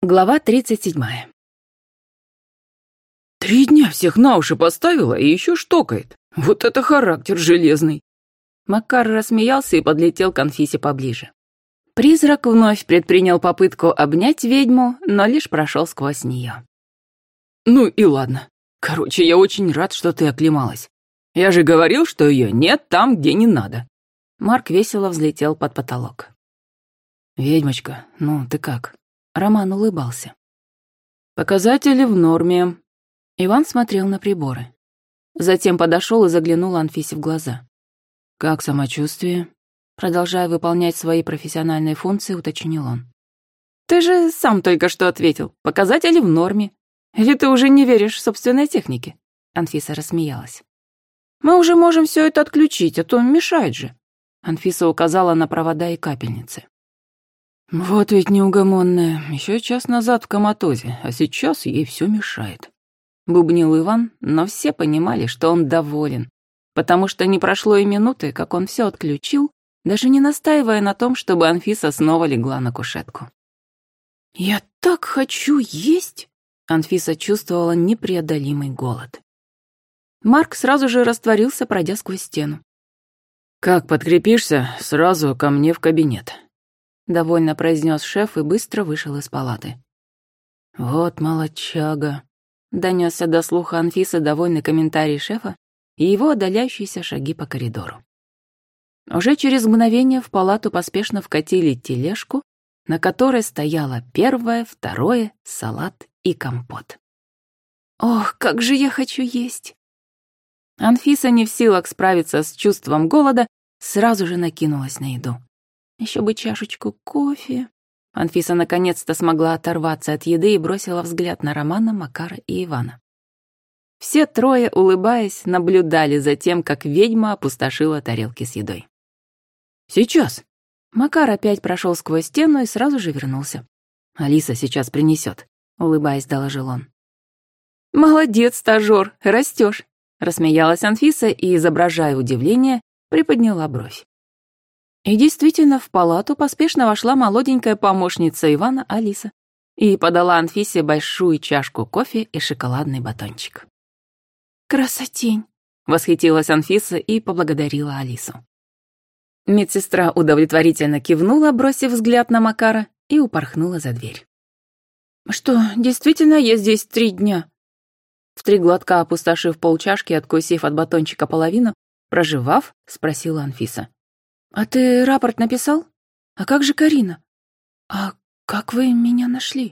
Глава 37. 3 дня всех на уши поставила и еще штокает. Вот это характер железный. Макар рассмеялся и подлетел к Анфисе поближе. Призрак вновь предпринял попытку обнять ведьму, но лишь прошел сквозь нее. Ну и ладно. Короче, я очень рад, что ты оклемалась. Я же говорил, что ее нет там, где не надо. Марк весело взлетел под потолок. Ведьмочка, ну ты как? Роман улыбался. Показатели в норме. Иван смотрел на приборы. Затем подошел и заглянул Анфисе в глаза. Как самочувствие? Продолжая выполнять свои профессиональные функции, уточнил он. Ты же сам только что ответил. Показатели в норме. Или ты уже не веришь в собственной технике? Анфиса рассмеялась. Мы уже можем все это отключить, а то мешает же. Анфиса указала на провода и капельницы. Вот ведь неугомонная. Еще час назад в коматозе, а сейчас ей все мешает. Бубнил Иван, но все понимали, что он доволен, потому что не прошло и минуты, как он все отключил, даже не настаивая на том, чтобы Анфиса снова легла на кушетку. «Я так хочу есть!» Анфиса чувствовала непреодолимый голод. Марк сразу же растворился, пройдя сквозь стену. «Как подкрепишься, сразу ко мне в кабинет», — довольно произнес шеф и быстро вышел из палаты. «Вот молодчага», — донесся до слуха Анфисы довольный комментарий шефа и его удаляющиеся шаги по коридору. Уже через мгновение в палату поспешно вкатили тележку, на которой стояло первое, второе, салат и компот. «Ох, как же я хочу есть!» Анфиса, не в силах справиться с чувством голода, сразу же накинулась на еду. Еще бы чашечку кофе. Анфиса наконец-то смогла оторваться от еды и бросила взгляд на Романа, Макара и Ивана. Все трое, улыбаясь, наблюдали за тем, как ведьма опустошила тарелки с едой. «Сейчас!» Макар опять прошел сквозь стену и сразу же вернулся. «Алиса сейчас принесет», — улыбаясь, доложил он. «Молодец, стажёр, растёшь», — рассмеялась Анфиса и, изображая удивление, приподняла бровь. И действительно, в палату поспешно вошла молоденькая помощница Ивана Алиса и подала Анфисе большую чашку кофе и шоколадный батончик. «Красотень!» — восхитилась Анфиса и поблагодарила Алису. Медсестра удовлетворительно кивнула, бросив взгляд на Макара, и упорхнула за дверь. «Что, действительно я здесь 3 дня?» В 3 глотка опустошив полчашки, откусив от батончика половину, прожевав, спросила Анфиса. «А ты рапорт написал? А как же Карина? А как вы меня нашли?»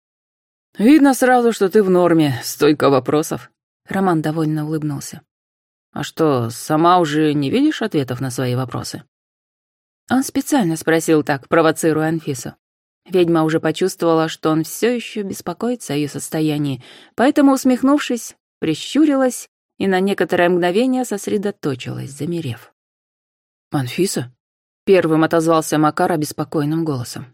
«Видно сразу, что ты в норме, столько вопросов». Роман довольно улыбнулся. «А что, сама уже не видишь ответов на свои вопросы?» Он специально спросил так, провоцируя Анфису. Ведьма уже почувствовала, что он все еще беспокоится о ее состоянии, поэтому, усмехнувшись, прищурилась и на некоторое мгновение сосредоточилась, замерев. «Анфиса?» — первым отозвался Макар обеспокоенным голосом.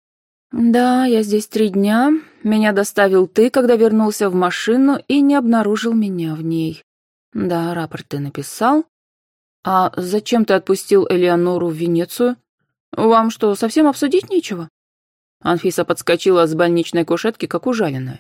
«Да, я здесь 3 дня. Меня доставил ты, когда вернулся в машину и не обнаружил меня в ней. Да, рапорт ты написал. А зачем ты отпустил Элеонору в Венецию? Вам что, совсем обсудить нечего?» Анфиса подскочила с больничной кушетки, как ужаленная.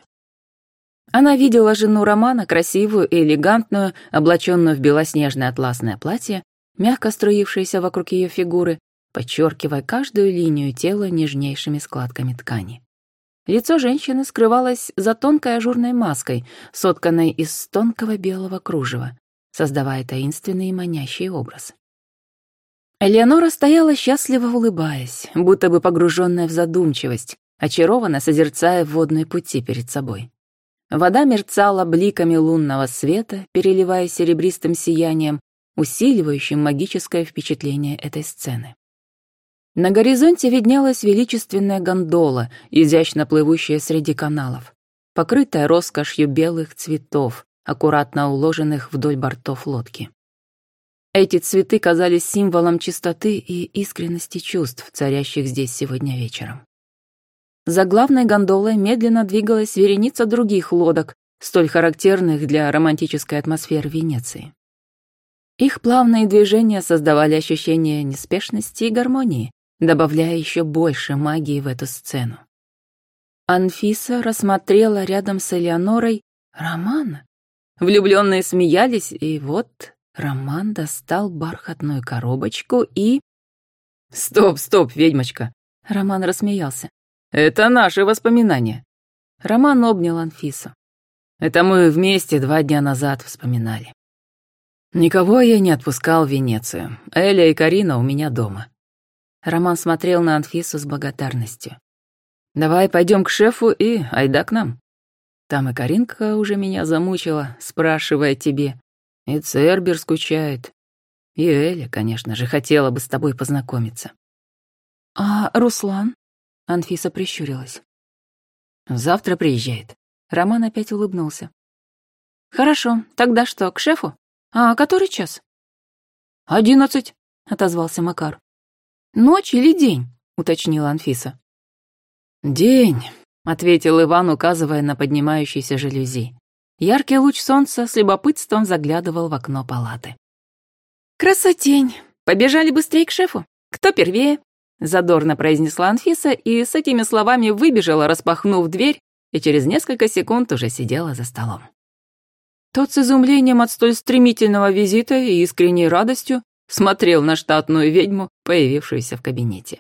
Она видела жену Романа, красивую и элегантную, облаченную в белоснежное атласное платье, мягко струившееся вокруг ее фигуры, подчеркивая каждую линию тела нежнейшими складками ткани. Лицо женщины скрывалось за тонкой ажурной маской, сотканной из тонкого белого кружева, создавая таинственный и манящий образ. Элеонора стояла счастливо улыбаясь, будто бы погруженная в задумчивость, очарованно созерцая водные пути перед собой. Вода мерцала бликами лунного света, переливаясь серебристым сиянием, усиливающим магическое впечатление этой сцены. На горизонте виднелась величественная гондола, изящно плывущая среди каналов, покрытая роскошью белых цветов, аккуратно уложенных вдоль бортов лодки. Эти цветы казались символом чистоты и искренности чувств, царящих здесь сегодня вечером. За главной гондолой медленно двигалась вереница других лодок, столь характерных для романтической атмосферы Венеции. Их плавные движения создавали ощущение неспешности и гармонии, добавляя еще больше магии в эту сцену. Анфиса рассмотрела рядом с Элеонорой Романа. Влюбленные смеялись, и вот Роман достал бархатную коробочку и... «Стоп, ведьмочка!» Роман рассмеялся. «Это наши воспоминания!» Роман обнял Анфису. «Это мы вместе 2 дня назад вспоминали. Никого я не отпускал в Венецию. Эля и Карина у меня дома». Роман смотрел на Анфису с благодарностью. «Давай пойдем к шефу и айда к нам. Там и Каринка уже меня замучила, спрашивая тебе. И Цербер скучает. И Эля, конечно же, хотела бы с тобой познакомиться». «А Руслан?» Анфиса прищурилась. «Завтра приезжает». Роман опять улыбнулся. «Хорошо, тогда что, к шефу? А который час?» 11, отозвался Макар. «Ночь или день?» — уточнила Анфиса. «День», — ответил Иван, указывая на поднимающиеся жалюзи. Яркий луч солнца с любопытством заглядывал в окно палаты. «Красотень! Побежали быстрее к шефу? Кто первее?» — задорно произнесла Анфиса и с этими словами выбежала, распахнув дверь, и через несколько секунд уже сидела за столом. Тот с изумлением от столь стремительного визита и искренней радостью смотрел на штатную ведьму, появившуюся в кабинете.